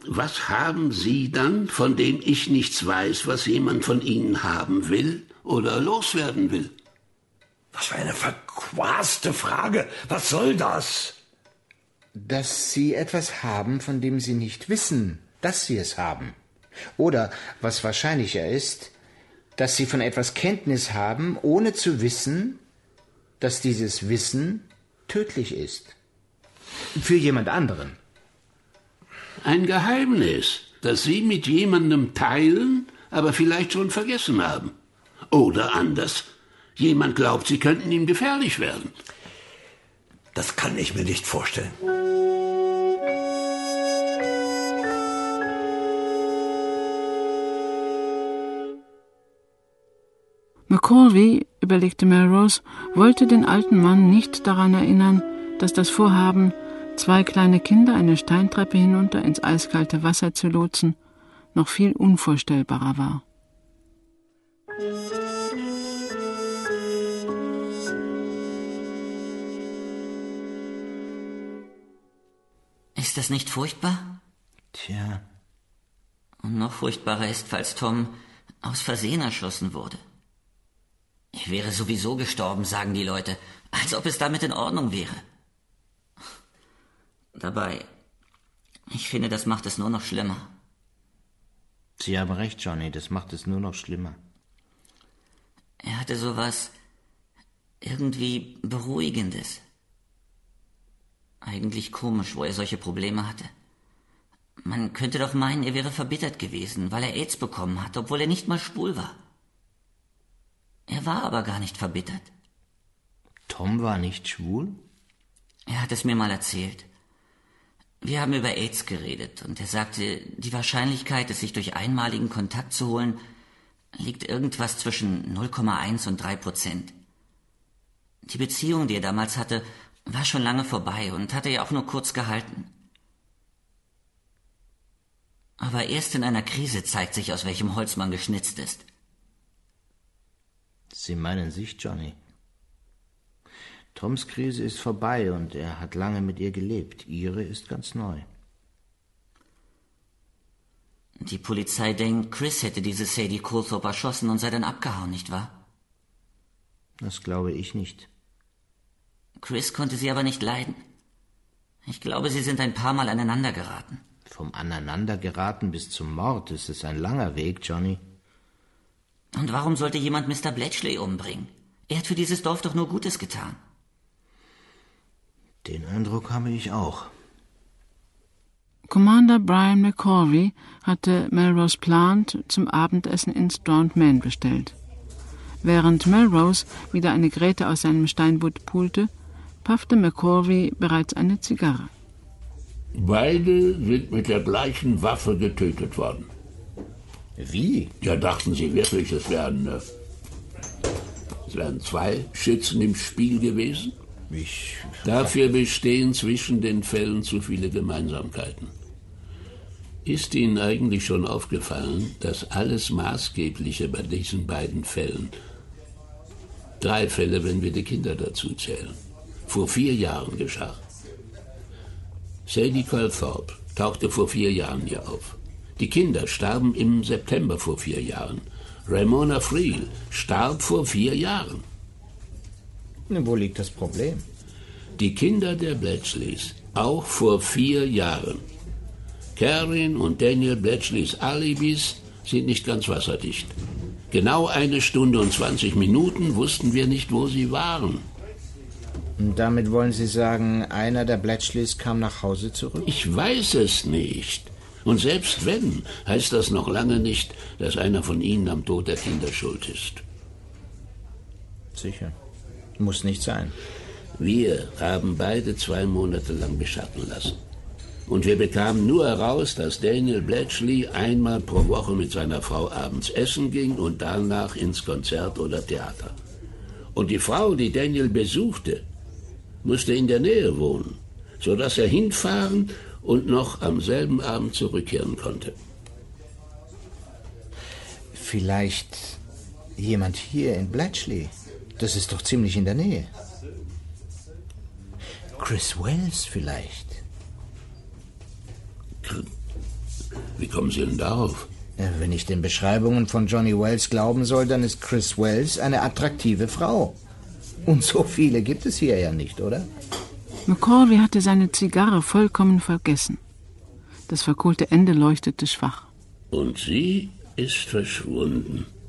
was haben Sie dann, von dem ich nichts weiß, was jemand von Ihnen haben will oder loswerden will? Was für eine verquaste Frage. Was soll das? Dass Sie etwas haben, von dem Sie nicht wissen, dass Sie es haben. Oder, was wahrscheinlicher ist, dass Sie von etwas Kenntnis haben, ohne zu wissen, dass dieses Wissen tödlich ist. Für jemand anderen. Ein Geheimnis, das Sie mit jemandem teilen, aber vielleicht schon vergessen haben. Oder anders, jemand glaubt, Sie könnten ihm gefährlich werden. Das kann ich mir nicht vorstellen. McCorvey, überlegte Melrose, wollte den alten Mann nicht daran erinnern, dass das Vorhaben, 2 kleine Kinder eine Steintreppe hinunter ins eiskalte Wasser zu lotsen, noch viel unvorstellbarer war. Ist das nicht furchtbar? Tja. Und noch furchtbarer ist, falls Tom aus Versehen erschossen wurde. Ich wäre sowieso gestorben, sagen die Leute, als ob es damit in Ordnung wäre. Dabei, ich finde, das macht es nur noch schlimmer. Sie haben recht, Johnny, das macht es nur noch schlimmer. Er hatte sowas irgendwie Beruhigendes. Eigentlich komisch, wo er solche Probleme hatte. Man könnte doch meinen, er wäre verbittert gewesen, weil er AIDS bekommen hat, obwohl er nicht mal schwul war. Er war aber gar nicht verbittert. Tom war nicht schwul? Er hat es mir mal erzählt. Wir haben über AIDS geredet und er sagte, die Wahrscheinlichkeit, es sich durch einmaligen Kontakt zu holen, liegt irgendwas zwischen 0,1 und 3%. Die Beziehung, die er damals hatte, war schon lange vorbei und hatte ja auch nur kurz gehalten. Aber erst in einer Krise zeigt sich, aus welchem Holz man geschnitzt ist. Sie meinen sich, Johnny? Toms Krise ist vorbei und er hat lange mit ihr gelebt. Ihre ist ganz neu. Die Polizei denkt, Chris hätte diese Sadie Coulthorpe erschossen und sei dann abgehauen, nicht wahr? Das glaube ich nicht. Chris konnte sie aber nicht leiden. Ich glaube, sie sind ein paar Mal aneinander geraten. Vom Aneinandergeraten bis zum Mord ist es ein langer Weg, Johnny. Und warum sollte jemand Mr. Bletchley umbringen? Er hat für dieses Dorf doch nur Gutes getan. Den Eindruck habe ich auch. Commander Brian McCorvey hatte Melrose Plant zum Abendessen ins Drowned Man bestellt. Während Melrose wieder eine Gräte aus seinem Steinbutt pulte, paffte McCorvey bereits eine Zigarre. Beide sind mit der gleichen Waffe getötet worden. Wie? Ja, dachten Sie wirklich, es wären 2 Schützen im Spiel gewesen? Dafür bestehen zwischen den Fällen zu viele Gemeinsamkeiten. Ist Ihnen eigentlich schon aufgefallen, dass alles Maßgebliche bei diesen beiden Fällen, 3 Fälle, wenn wir die Kinder dazu zählen, vor 4 Jahren geschah? Sadie Coulthorpe tauchte vor 4 Jahren hier auf. Die Kinder starben im September vor 4 Jahren. Ramona Friel starb vor 4 Jahren. Wo liegt das Problem? Die Kinder der Bletchleys, auch vor 4 Jahren. Karen und Daniel Bletchleys Alibis sind nicht ganz wasserdicht. Genau 1 Stunde und 20 Minuten wussten wir nicht, wo sie waren. Und damit wollen Sie sagen, einer der Bletchleys kam nach Hause zurück? Ich weiß es nicht. Und selbst wenn, heißt das noch lange nicht, dass einer von ihnen am Tod der Kinder schuld ist. Sicher. Muss nicht sein. Wir haben beide 2 Monate lang beschatten lassen. Und wir bekamen nur heraus, dass Daniel Bletchley einmal pro Woche mit seiner Frau abends essen ging und danach ins Konzert oder Theater. Und die Frau, die Daniel besuchte, musste in der Nähe wohnen, sodass er hinfahren und noch am selben Abend zurückkehren konnte. Vielleicht jemand hier in Bletchley. Das ist doch ziemlich in der Nähe. Chris Wells vielleicht. Wie kommen Sie denn darauf? Ja, wenn ich den Beschreibungen von Johnny Wells glauben soll, dann ist Chris Wells eine attraktive Frau. Und so viele gibt es hier ja nicht, oder? McCorvey hatte seine Zigarre vollkommen vergessen. Das verkohlte Ende leuchtete schwach. Und sie ist verschwunden.